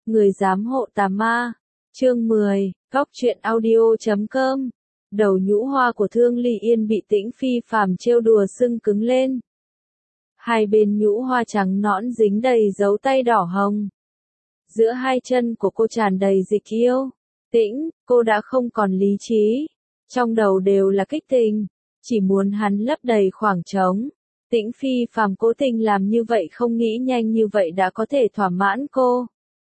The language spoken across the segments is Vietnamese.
Người giám hộ tà ma. Chương 10, Góc truyện audio.com. Đầu nhũ hoa của Thương Ly Yên bị Tĩnh Phi Phàm trêu đùa sưng cứng lên. Hai bên nhũ hoa trắng nõn dính đầy dấu tay đỏ hồng. Giữa hai chân của cô tràn đầy dịch yêu. Tĩnh, cô đã không còn lý trí. Trong đầu đều là kích tình. Chỉ muốn hắn lấp đầy khoảng trống. Tĩnh Phi Phàm cố tình làm như vậy, không nghĩ nhanh như vậy đã có thể thỏa mãn cô.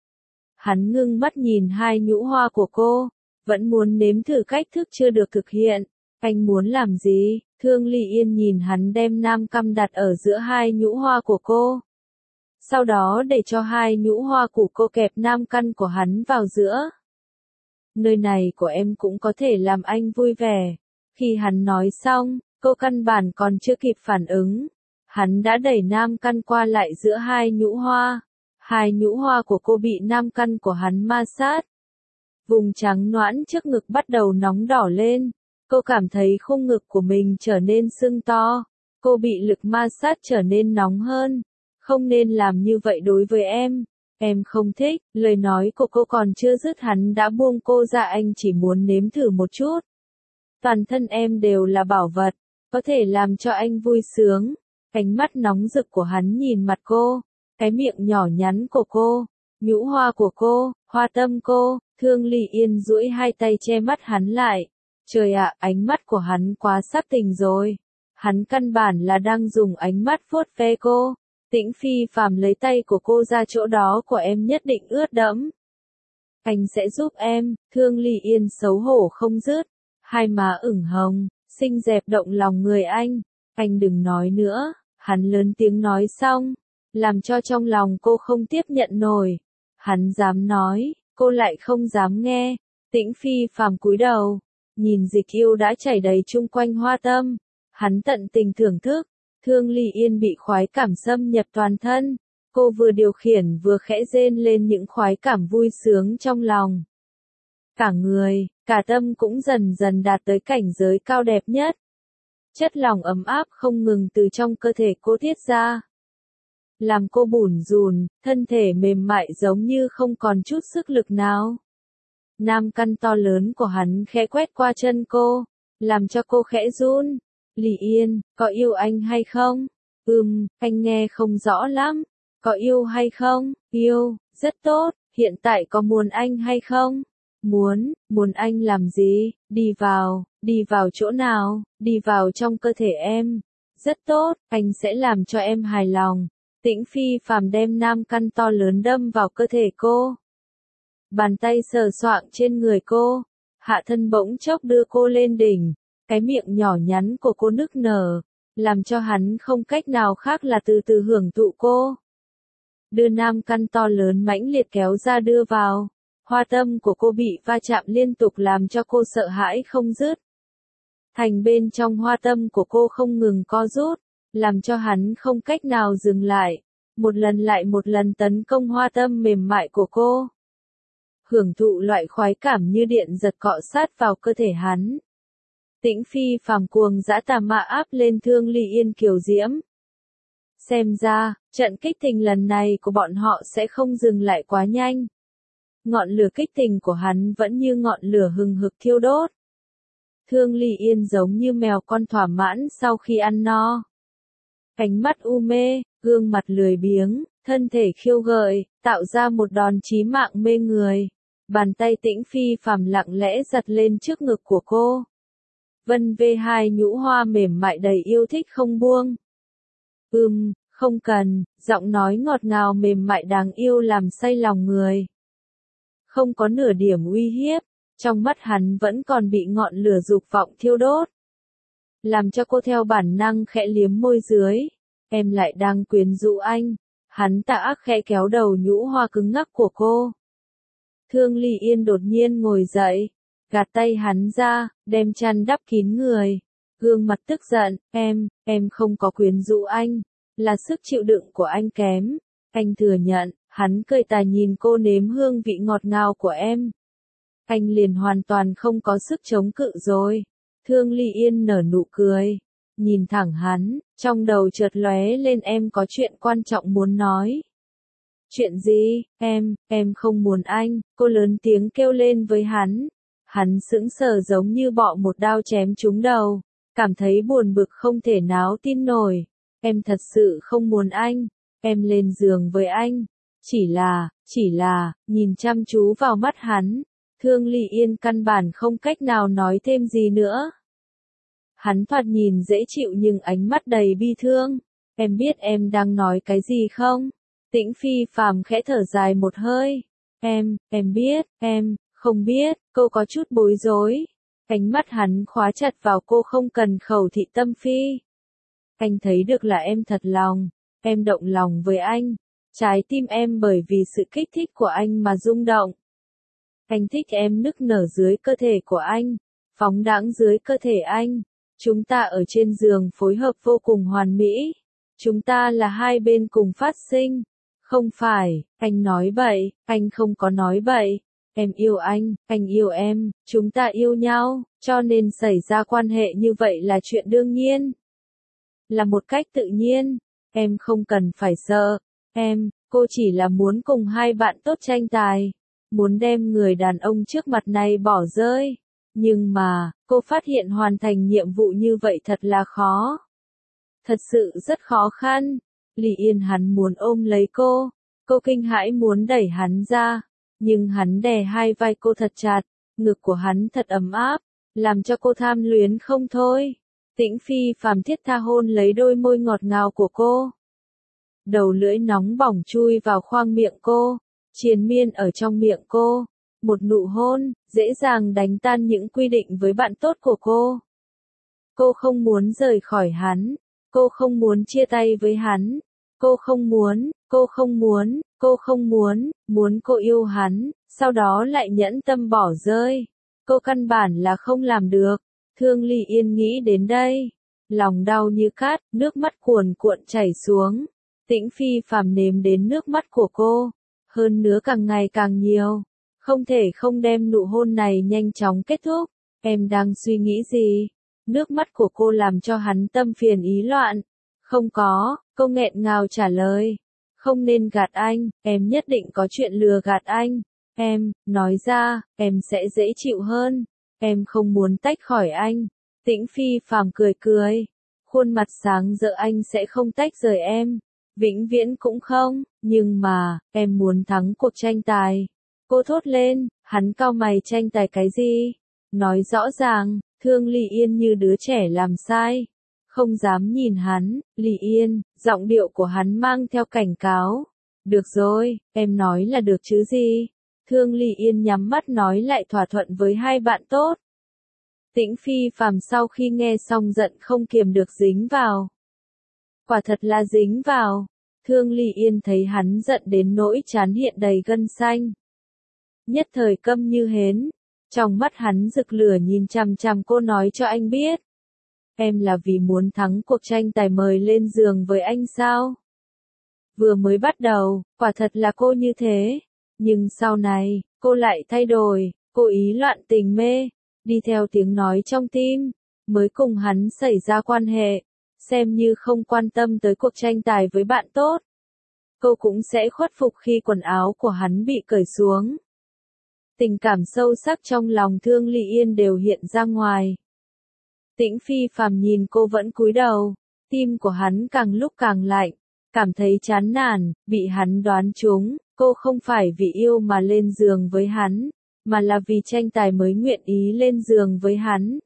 Hắn ngưng mắt nhìn hai nhũ hoa của cô, vẫn muốn nếm thử cách thức chưa được thực hiện. Anh muốn làm gì? Thương Ly Yên nhìn hắn đem nam căm đặt ở giữa hai nhũ hoa của cô. Sau đó để cho hai nhũ hoa của cô kẹp nam căn của hắn vào giữa. Nơi này của em cũng có thể làm anh vui vẻ. Khi hắn nói xong, cô căn bản còn chưa kịp phản ứng. Hắn đã đẩy nam căn qua lại giữa hai nhũ hoa. Hai nhũ hoa của cô bị nam căn của hắn ma sát. Vùng trắng nõn trước ngực bắt đầu nóng đỏ lên. Cô cảm thấy khung ngực của mình trở nên sưng to. Cô bị lực ma sát trở nên nóng hơn. Không nên làm như vậy đối với em. Em không thích. Lời nói của cô còn chưa dứt hắn đã buông cô ra. Anh chỉ muốn nếm thử một chút. Toàn thân em đều là bảo vật. Có thể làm cho anh vui sướng. Ánh mắt nóng rực của hắn nhìn mặt cô. Cái miệng nhỏ nhắn của cô. Nhũ hoa của cô. Hoa tâm cô. Thương Ly Yên duỗi hai tay che mắt hắn lại. Trời ạ, ánh mắt của hắn quá sắp tình rồi. Hắn căn bản là đang dùng ánh mắt vuốt ve cô. Tĩnh Phi Phàm lấy tay của cô ra, chỗ đó của em nhất định ướt đẫm. Anh sẽ giúp em. Thương Ly Yên xấu hổ không dứt. Hai má ửng hồng, xinh đẹp động lòng người anh. Anh đừng nói nữa. Hắn lớn tiếng nói xong, làm cho trong lòng cô không tiếp nhận nổi. Hắn dám nói, cô lại không dám nghe. Tĩnh Phi Phàm cúi đầu, nhìn dịch yêu đã chảy đầy chung quanh hoa tâm. Hắn tận tình thưởng thức. Thương Ly Yên bị khoái cảm xâm nhập toàn thân. Cô vừa điều khiển vừa khẽ rên lên những khoái cảm vui sướng trong lòng. Cả người, cả tâm cũng dần dần đạt tới cảnh giới cao đẹp nhất. Chất lỏng ấm áp không ngừng từ trong cơ thể cô tiết ra. Làm cô bủn rủn, thân thể mềm mại giống như không còn chút sức lực nào. Nam căn to lớn của hắn khẽ quét qua chân cô, làm cho cô khẽ run. Ly Yên, có yêu anh hay không? Anh nghe không rõ lắm. Có yêu hay không? Yêu, rất tốt. Hiện tại có muốn anh hay không? Muốn anh làm gì? Đi vào chỗ nào? Đi vào trong cơ thể em. Rất tốt, anh sẽ làm cho em hài lòng. Tĩnh Phi Phàm đem nam căn to lớn đâm vào cơ thể cô. Bàn tay sờ soạng trên người cô. Hạ thân bỗng chốc đưa cô lên đỉnh. Cái miệng nhỏ nhắn của cô nức nở. Làm cho hắn không cách nào khác là từ từ hưởng thụ cô. Đưa nam căn to lớn mãnh liệt kéo ra đưa vào. Hoa tâm của cô bị va chạm liên tục làm cho cô sợ hãi không dứt. Thành bên trong hoa tâm của cô không ngừng co rút, làm cho hắn không cách nào dừng lại. Một lần lại một lần tấn công hoa tâm mềm mại của cô. Hưởng thụ loại khoái cảm như điện giật cọ sát vào cơ thể hắn. Tĩnh Phi Phàm cuồng dã tà ma áp lên Thương Ly Yên kiều diễm. Xem ra, trận kích tình lần này của bọn họ sẽ không dừng lại quá nhanh. Ngọn lửa kích tình của hắn vẫn như ngọn lửa hừng hực thiêu đốt. Thương Ly Yên giống như mèo con thỏa mãn sau khi ăn no. Ánh mắt u mê, gương mặt lười biếng, thân thể khiêu gợi, tạo ra một đòn chí mạng mê người. Bàn tay Tĩnh Phi Phàm lặng lẽ giật lên trước ngực của cô. Vân vê hai nhũ hoa mềm mại đầy yêu thích không buông. Không cần, giọng nói ngọt ngào mềm mại đáng yêu làm say lòng người. Không có nửa điểm uy hiếp, trong mắt hắn vẫn còn bị ngọn lửa dục vọng thiêu đốt. Làm cho cô theo bản năng khẽ liếm môi dưới. Em lại đang quyến rũ anh. Hắn tà ác khẽ kéo đầu nhũ hoa cứng ngắc của cô. Thương Ly Yên đột nhiên ngồi dậy, gạt tay hắn ra, đem chăn đắp kín người. Gương mặt tức giận, em không có quyến rũ anh, là sức chịu đựng của anh kém. Anh thừa nhận, hắn cười tà nhìn cô nếm hương vị ngọt ngào của em. Anh liền hoàn toàn không có sức chống cự rồi. Thương Ly Yên nở nụ cười, nhìn thẳng hắn, trong đầu chợt lóe lên em có chuyện quan trọng muốn nói. Chuyện gì, em không muốn anh, cô lớn tiếng kêu lên với hắn. Hắn sững sờ giống như bọ một đao chém trúng đầu, cảm thấy buồn bực không thể nào tin nổi. Em thật sự không muốn anh, em lên giường với anh. Chỉ là, nhìn chăm chú vào mắt hắn, Thương Ly Yên căn bản không cách nào nói thêm gì nữa. Hắn thoạt nhìn dễ chịu nhưng ánh mắt đầy bi thương. Em biết em đang nói cái gì không? Tĩnh Phi Phàm khẽ thở dài một hơi. Em biết, em, không biết, cô có chút bối rối. Ánh mắt hắn khóa chặt vào cô không cần khẩu thị tâm phi. Anh thấy được là em thật lòng, em động lòng với anh. Trái tim em bởi vì sự kích thích của anh mà rung động. Anh thích em nức nở dưới cơ thể của anh, phóng đãng dưới cơ thể anh. Chúng ta ở trên giường phối hợp vô cùng hoàn mỹ. Chúng ta là hai bên cùng phát sinh. Không phải, anh nói bậy, anh không có nói bậy. Em yêu anh yêu em, chúng ta yêu nhau, cho nên xảy ra quan hệ như vậy là chuyện đương nhiên. Là một cách tự nhiên, em không cần phải sợ. Cô chỉ là muốn cùng hai bạn tốt tranh tài. Muốn đem người đàn ông trước mặt này bỏ rơi. Nhưng mà, cô phát hiện hoàn thành nhiệm vụ như vậy thật là khó. Thật sự rất khó khăn. Lý Yên hắn muốn ôm lấy cô. Cô kinh hãi muốn đẩy hắn ra. Nhưng hắn đè hai vai cô thật chặt. Ngực của hắn thật ấm áp. Làm cho cô tham luyến không thôi. Tĩnh Phi Phàm thiết tha hôn lấy đôi môi ngọt ngào của cô. Đầu lưỡi nóng bỏng chui vào khoang miệng cô. Triền miên ở trong miệng cô. Một nụ hôn, dễ dàng đánh tan những quy định với bạn tốt của cô. Cô không muốn rời khỏi hắn. Cô không muốn chia tay với hắn. Cô không muốn, muốn cô yêu hắn, sau đó lại nhẫn tâm bỏ rơi. Cô căn bản là không làm được. Thương Ly Yên nghĩ đến đây. Lòng đau như cát, nước mắt cuồn cuộn chảy xuống. Tĩnh Phi Phàm nếm đến nước mắt của cô. Hơn nữa càng ngày càng nhiều. Không thể không đem nụ hôn này nhanh chóng kết thúc. Em đang suy nghĩ gì? Nước mắt của cô làm cho hắn tâm phiền ý loạn. Không có, cô nghẹn ngào trả lời. Không nên gạt anh, em nhất định có chuyện lừa gạt anh. Em, nói ra, em sẽ dễ chịu hơn. Em không muốn tách khỏi anh. Tĩnh Phi Phàm cười cười. Khuôn mặt sáng rỡ anh sẽ không tách rời em. Vĩnh viễn cũng không, nhưng mà, em muốn thắng cuộc tranh tài. Cô thốt lên, hắn cau mày tranh tài cái gì? Nói rõ ràng, Thương Ly Yên như đứa trẻ làm sai. Không dám nhìn hắn, Ly Yên, giọng điệu của hắn mang theo cảnh cáo. Được rồi, em nói là được chứ gì? Thương Ly Yên nhắm mắt nói lại thỏa thuận với hai bạn tốt. Tĩnh Phi Phàm sau khi nghe xong giận không kiềm được dính vào. Quả thật là dính vào. Thương Ly Yên thấy hắn giận đến nỗi trán hiện đầy gân xanh. Nhất thời câm như hến. Trong mắt hắn rực lửa nhìn chằm chằm cô nói cho anh biết. Em là vì muốn thắng cuộc tranh tài mời lên giường với anh sao? Vừa mới bắt đầu, quả thật là cô như thế. Nhưng sau này, cô lại thay đổi, cô ý loạn tình mê, đi theo tiếng nói trong tim, mới cùng hắn xảy ra quan hệ. Xem như không quan tâm tới cuộc tranh tài với bạn tốt. Cô cũng sẽ khuất phục khi quần áo của hắn bị cởi xuống. Tình cảm sâu sắc trong lòng Thương Ly Yên đều hiện ra ngoài. Tĩnh Phi Phàm nhìn cô vẫn cúi đầu, tim của hắn càng lúc càng lạnh, cảm thấy chán nản, bị hắn đoán trúng, cô không phải vì yêu mà lên giường với hắn, mà là vì tranh tài mới nguyện ý lên giường với hắn.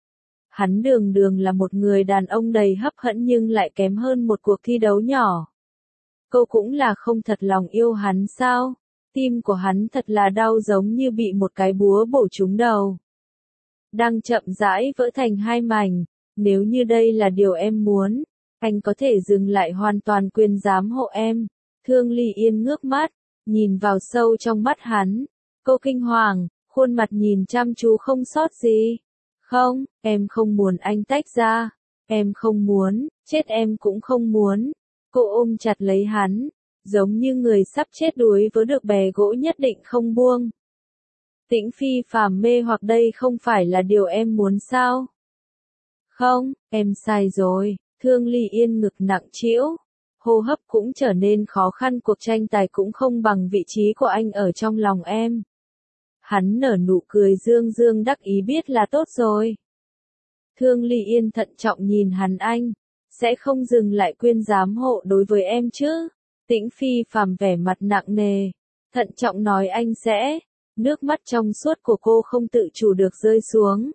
Hắn đường đường là một người đàn ông đầy hấp hẫn nhưng lại kém hơn một cuộc thi đấu nhỏ. Cô cũng là không thật lòng yêu hắn sao? Tim của hắn thật là đau giống như bị một cái búa bổ trúng đầu. Đang chậm rãi vỡ thành hai mảnh. Nếu như đây là điều em muốn, anh có thể dừng lại hoàn toàn quyền giám hộ em. Thương Ly Yên ngước mắt, nhìn vào sâu trong mắt hắn. Cô kinh hoàng, khuôn mặt nhìn chăm chú không sót gì. Không, em không muốn anh tách ra. Em không muốn, chết em cũng không muốn. Cô ôm chặt lấy hắn, giống như người sắp chết đuối với được bè gỗ nhất định không buông. Tĩnh Phi Phàm mê hoặc đây không phải là điều em muốn sao? Không, em sai rồi. Thương Ly Yên ngực nặng trĩu, hô hấp cũng trở nên khó khăn, cuộc tranh tài cũng không bằng vị trí của anh ở trong lòng em. Hắn nở nụ cười dương dương đắc ý, biết là tốt rồi. Thương Ly Yên thận trọng nhìn hắn, anh sẽ không dừng lại quyên giám hộ đối với em chứ? Tĩnh Phi Phàm vẻ mặt nặng nề, thận trọng nói anh sẽ. Nước mắt trong suốt của cô không tự chủ được rơi xuống.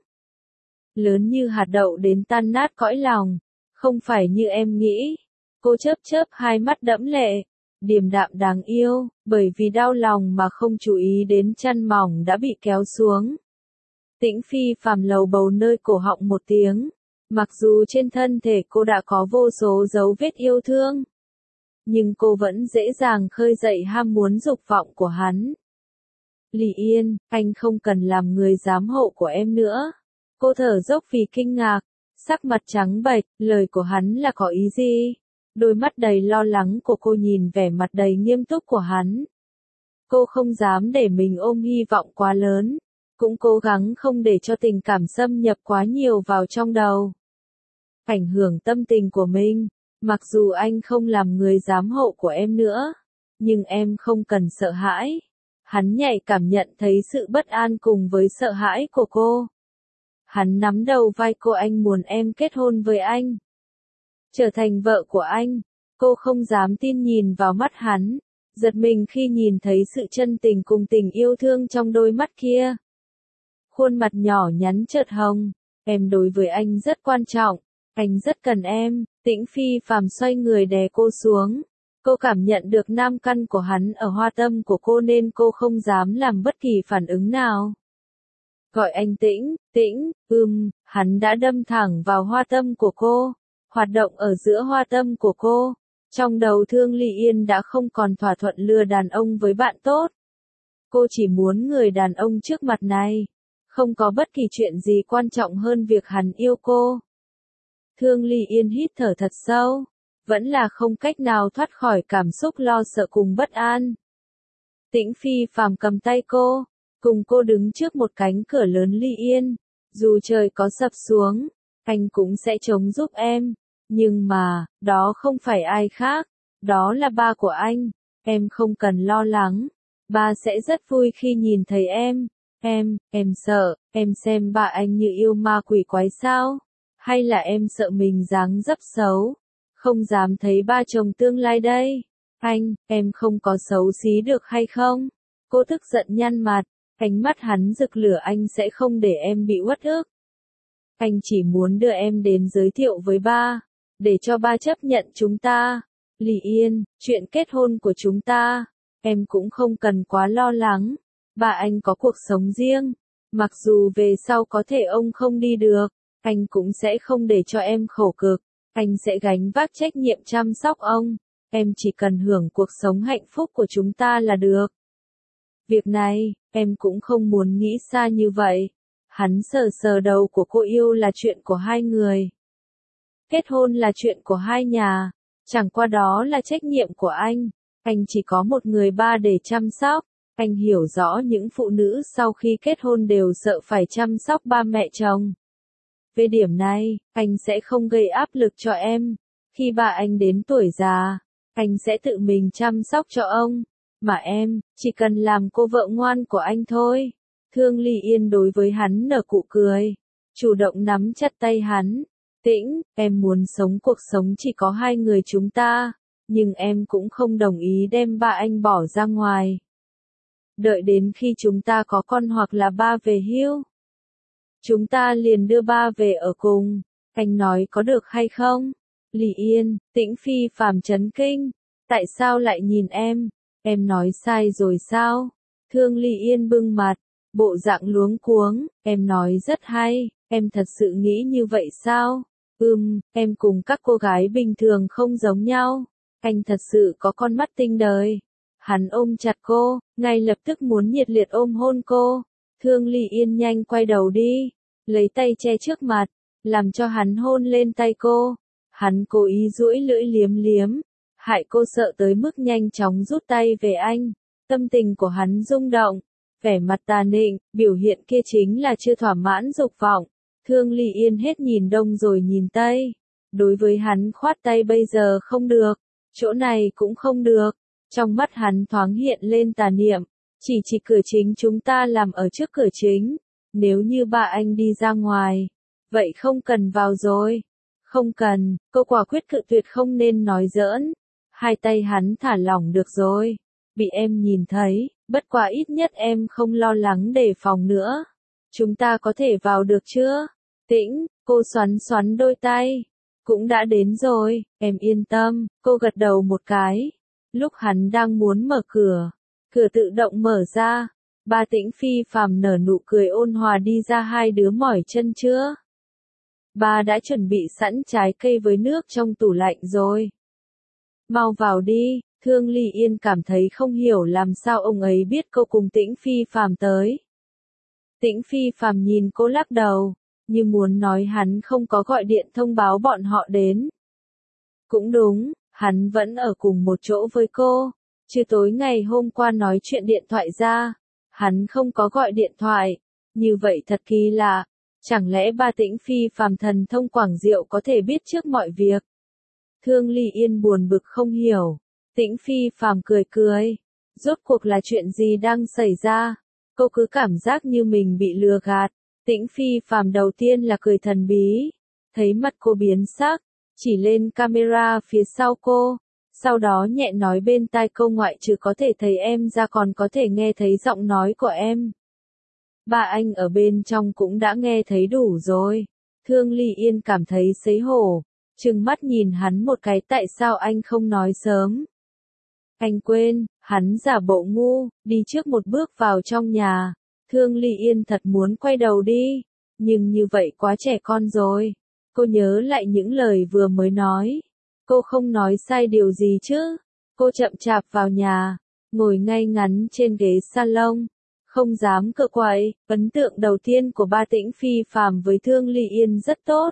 Lớn như hạt đậu đến tan nát cõi lòng, không phải như em nghĩ. Cô chớp chớp hai mắt đẫm lệ, điềm đạm đáng yêu, bởi vì đau lòng mà không chú ý đến chăn mỏng đã bị kéo xuống. Tĩnh Phi Phàm lầu bầu nơi cổ họng một tiếng, mặc dù trên thân thể cô đã có vô số dấu vết yêu thương, nhưng cô vẫn dễ dàng khơi dậy ham muốn dục vọng của hắn. Ly Yên, anh không cần làm người giám hộ của em nữa. Cô thở dốc vì kinh ngạc, sắc mặt trắng bệch, lời của hắn là có ý gì? Đôi mắt đầy lo lắng của cô nhìn vẻ mặt đầy nghiêm túc của hắn. Cô không dám để mình ôm hy vọng quá lớn, cũng cố gắng không để cho tình cảm xâm nhập quá nhiều vào trong đầu, ảnh hưởng tâm tình của mình. Mặc dù anh không làm người giám hộ của em nữa, nhưng em không cần sợ hãi. Hắn nhạy cảm nhận thấy sự bất an cùng với sợ hãi của cô. Hắn nắm đầu vai cô, anh muốn em kết hôn với anh, trở thành vợ của anh. Cô không dám tin nhìn vào mắt hắn, giật mình khi nhìn thấy sự chân tình cùng tình yêu thương trong đôi mắt kia. Khuôn mặt nhỏ nhắn chợt hồng, em đối với anh rất quan trọng, anh rất cần em. Tĩnh Phi Phàm xoay người đè cô xuống. Cô cảm nhận được nam căn của hắn ở hoa tâm của cô nên cô không dám làm bất kỳ phản ứng nào. Gọi anh Tĩnh, Tĩnh, hắn đã đâm thẳng vào hoa tâm của cô, hoạt động ở giữa hoa tâm của cô. Trong đầu Thương Ly Yên đã không còn thỏa thuận lừa đàn ông với bạn tốt. Cô chỉ muốn người đàn ông trước mặt này. Không có bất kỳ chuyện gì quan trọng hơn việc hắn yêu cô. Thương Ly Yên hít thở thật sâu, vẫn là không cách nào thoát khỏi cảm xúc lo sợ cùng bất an. Tĩnh Phi Phàm cầm tay cô, cùng cô đứng trước một cánh cửa lớn. Ly Yên, dù trời có sập xuống, anh cũng sẽ chống giúp em. Nhưng mà, đó không phải ai khác, đó là ba của anh. Em không cần lo lắng, ba sẽ rất vui khi nhìn thấy em. Em sợ, em xem ba anh như yêu ma quỷ quái sao? Hay là em sợ mình dáng dấp xấu, không dám thấy ba chồng tương lai đây? Em không có xấu xí được hay không? Cô tức giận nhăn mặt, ánh mắt hắn rực lửa, anh sẽ không để em bị uất ức. Anh chỉ muốn đưa em đến giới thiệu với ba, để cho ba chấp nhận chúng ta. Ly Yên, chuyện kết hôn của chúng ta, em cũng không cần quá lo lắng. Ba anh có cuộc sống riêng, mặc dù về sau có thể ông không đi được, anh cũng sẽ không để cho em khổ cực. Anh sẽ gánh vác trách nhiệm chăm sóc ông. Em chỉ cần hưởng cuộc sống hạnh phúc của chúng ta là được. Việc này, em cũng không muốn nghĩ xa như vậy. Hắn sờ sờ đầu của cô, yêu là chuyện của hai người. Kết hôn là chuyện của hai nhà. Chẳng qua đó là trách nhiệm của anh. Anh chỉ có một người ba để chăm sóc. Anh hiểu rõ những phụ nữ sau khi kết hôn đều sợ phải chăm sóc ba mẹ chồng. Về điểm này, anh sẽ không gây áp lực cho em. Khi ba anh đến tuổi già, anh sẽ tự mình chăm sóc cho ông. Mà em, chỉ cần làm cô vợ ngoan của anh thôi. Thương Ly Yên đối với hắn nở nụ cười, chủ động nắm chặt tay hắn. Tĩnh, em muốn sống cuộc sống chỉ có hai người chúng ta, nhưng em cũng không đồng ý đem ba anh bỏ ra ngoài. Đợi đến khi chúng ta có con hoặc là ba về hưu, chúng ta liền đưa ba về ở cùng. Anh nói có được hay không? Ly Yên, Tĩnh Phi Phàm chấn kinh. Tại sao lại nhìn em? Em nói sai rồi sao? Thương Ly Yên bưng mặt, bộ dạng luống cuống. Em nói rất hay, em thật sự nghĩ như vậy sao? Em cùng các cô gái bình thường không giống nhau. Anh thật sự có con mắt tinh đời. Hắn ôm chặt cô, ngay lập tức muốn nhiệt liệt ôm hôn cô. Thương Ly Yên nhanh quay đầu đi, lấy tay che trước mặt, làm cho hắn hôn lên tay cô. Hắn cố ý duỗi lưỡi liếm liếm, hại cô sợ tới mức nhanh chóng rút tay về anh. Tâm tình của hắn rung động, vẻ mặt tà nịnh, biểu hiện kia chính là chưa thỏa mãn dục vọng. Thương Ly Yên hết nhìn đông rồi nhìn tây. Đối với hắn khoát tay bây giờ không được, chỗ này cũng không được. Trong mắt hắn thoáng hiện lên tà niệm, chỉ cửa chính chúng ta làm ở trước cửa chính, nếu như ba anh đi ra ngoài, vậy không cần vào rồi. Không cần, cô quả quyết cự tuyệt không nên nói giỡn. Hai tay hắn thả lỏng được rồi. Bị em nhìn thấy, bất quá ít nhất em không lo lắng đề phòng nữa. Chúng ta có thể vào được chưa? Tĩnh, cô xoắn xoắn đôi tay. Cũng đã đến rồi, em yên tâm, cô gật đầu một cái. Lúc hắn đang muốn mở cửa, cửa tự động mở ra. Ba Tĩnh Phi Phàm nở nụ cười ôn hòa đi ra, hai đứa mỏi chân chưa? Ba đã chuẩn bị sẵn trái cây với nước trong tủ lạnh rồi. Mau vào đi. Thương Ly Yên cảm thấy không hiểu làm sao ông ấy biết cô cùng Tĩnh Phi Phàm tới. Tĩnh Phi Phàm nhìn cô lắc đầu, như muốn nói hắn không có gọi điện thông báo bọn họ đến. Cũng đúng, hắn vẫn ở cùng một chỗ với cô. Chứ tối ngày hôm qua nói chuyện điện thoại ra, hắn không có gọi điện thoại. Như vậy thật kỳ lạ. Chẳng lẽ ba Tĩnh Phi Phàm thần thông quảng diệu có thể biết trước mọi việc? Thương Ly Yên buồn bực không hiểu. Tĩnh Phi Phàm cười cười. Rốt cuộc là chuyện gì đang xảy ra? Cô cứ cảm giác như mình bị lừa gạt. Tĩnh Phi Phàm đầu tiên là cười thần bí. Thấy mặt cô biến sắc, chỉ lên camera phía sau cô. Sau đó nhẹ nói bên tai cô, ngoại trừ có thể thấy em ra còn có thể nghe thấy giọng nói của em. Ba anh ở bên trong cũng đã nghe thấy đủ rồi. Thương Ly Yên cảm thấy xấu hổ. Trừng mắt nhìn hắn một cái, tại sao anh không nói sớm? Anh quên, hắn giả bộ ngu, đi trước một bước vào trong nhà. Thương Ly Yên thật muốn quay đầu đi, nhưng như vậy quá trẻ con rồi. Cô nhớ lại những lời vừa mới nói. Cô không nói sai điều gì chứ? Cô chậm chạp vào nhà, ngồi ngay ngắn trên ghế salon, không dám cựa quậy. Ấn tượng đầu tiên của ba Tĩnh Phi Phàm với Thương Ly Yên rất tốt.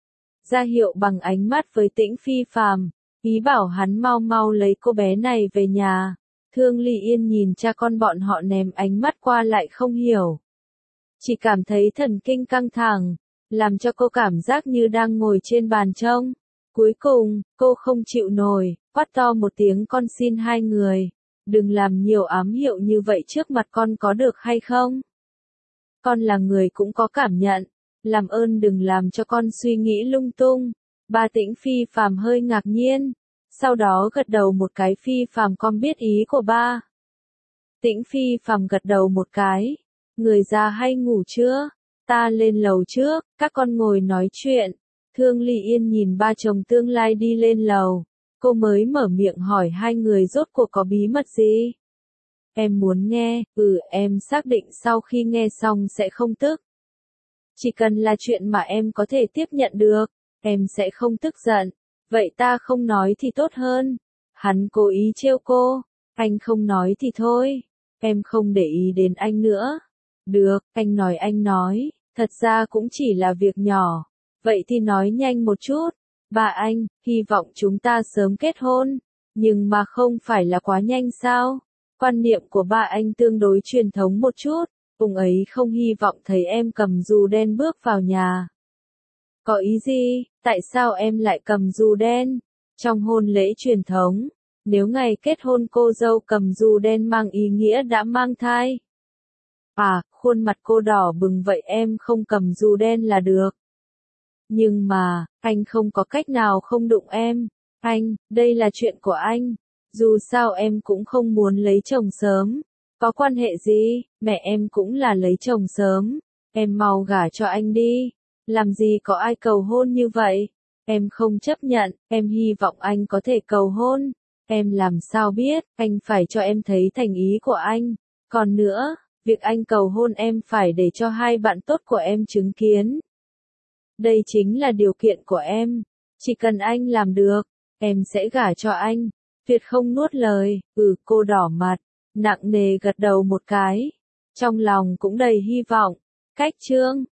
Ra hiệu bằng ánh mắt với Tĩnh Phi Phàm, ý bảo hắn mau mau lấy cô bé này về nhà. Thương Ly Yên nhìn cha con bọn họ ném ánh mắt qua lại không hiểu. Chỉ cảm thấy thần kinh căng thẳng, làm cho cô cảm giác như đang ngồi trên bàn trông. Cuối cùng, cô không chịu nổi, quát to một tiếng, con xin hai người, đừng làm nhiều ám hiệu như vậy trước mặt con có được hay không? Con là người cũng có cảm nhận, làm ơn đừng làm cho con suy nghĩ lung tung. Ba Tĩnh Phi Phàm hơi ngạc nhiên, sau đó gật đầu một cái. Phi Phàm, con biết ý của ba. Tĩnh Phi Phàm gật đầu một cái. Người già hay ngủ chưa? Ta lên lầu trước, các con ngồi nói chuyện. Thương Ly Yên nhìn ba chồng tương lai đi lên lầu. Cô mới mở miệng hỏi hai người rốt cuộc có bí mật gì? Em muốn nghe. Em xác định sau khi nghe xong sẽ không tức. Chỉ cần là chuyện mà em có thể tiếp nhận được, em sẽ không tức giận. Vậy ta không nói thì tốt hơn. Hắn cố ý trêu cô. Anh không nói thì thôi. Em không để ý đến anh nữa. Được, anh nói. Thật ra cũng chỉ là việc nhỏ. Vậy thì nói nhanh một chút. Ba anh, hy vọng chúng ta sớm kết hôn. Nhưng mà không phải là quá nhanh sao? Quan niệm của ba anh tương đối truyền thống một chút. Ông ấy không hy vọng thấy em cầm dù đen bước vào nhà. Có ý gì? Tại sao em lại cầm dù đen? Trong hôn lễ truyền thống, nếu ngày kết hôn cô dâu cầm dù đen mang ý nghĩa đã mang thai. Khuôn mặt cô đỏ bừng, vậy em không cầm dù đen là được. Nhưng mà, anh không có cách nào không đụng em. Anh, đây là chuyện của anh. Dù sao em cũng không muốn lấy chồng sớm. Có quan hệ gì, mẹ em cũng là lấy chồng sớm. Em mau gả cho anh đi. Làm gì có ai cầu hôn như vậy? Em không chấp nhận, em hy vọng anh có thể cầu hôn. Em làm sao biết, anh phải cho em thấy thành ý của anh. Còn nữa, việc anh cầu hôn em phải để cho hai bạn tốt của em chứng kiến. Đây chính là điều kiện của em. Chỉ cần anh làm được, em sẽ gả cho anh. Tuyệt không nuốt lời. Cô đỏ mặt, nặng nề gật đầu một cái. Trong lòng cũng đầy hy vọng. Cách chương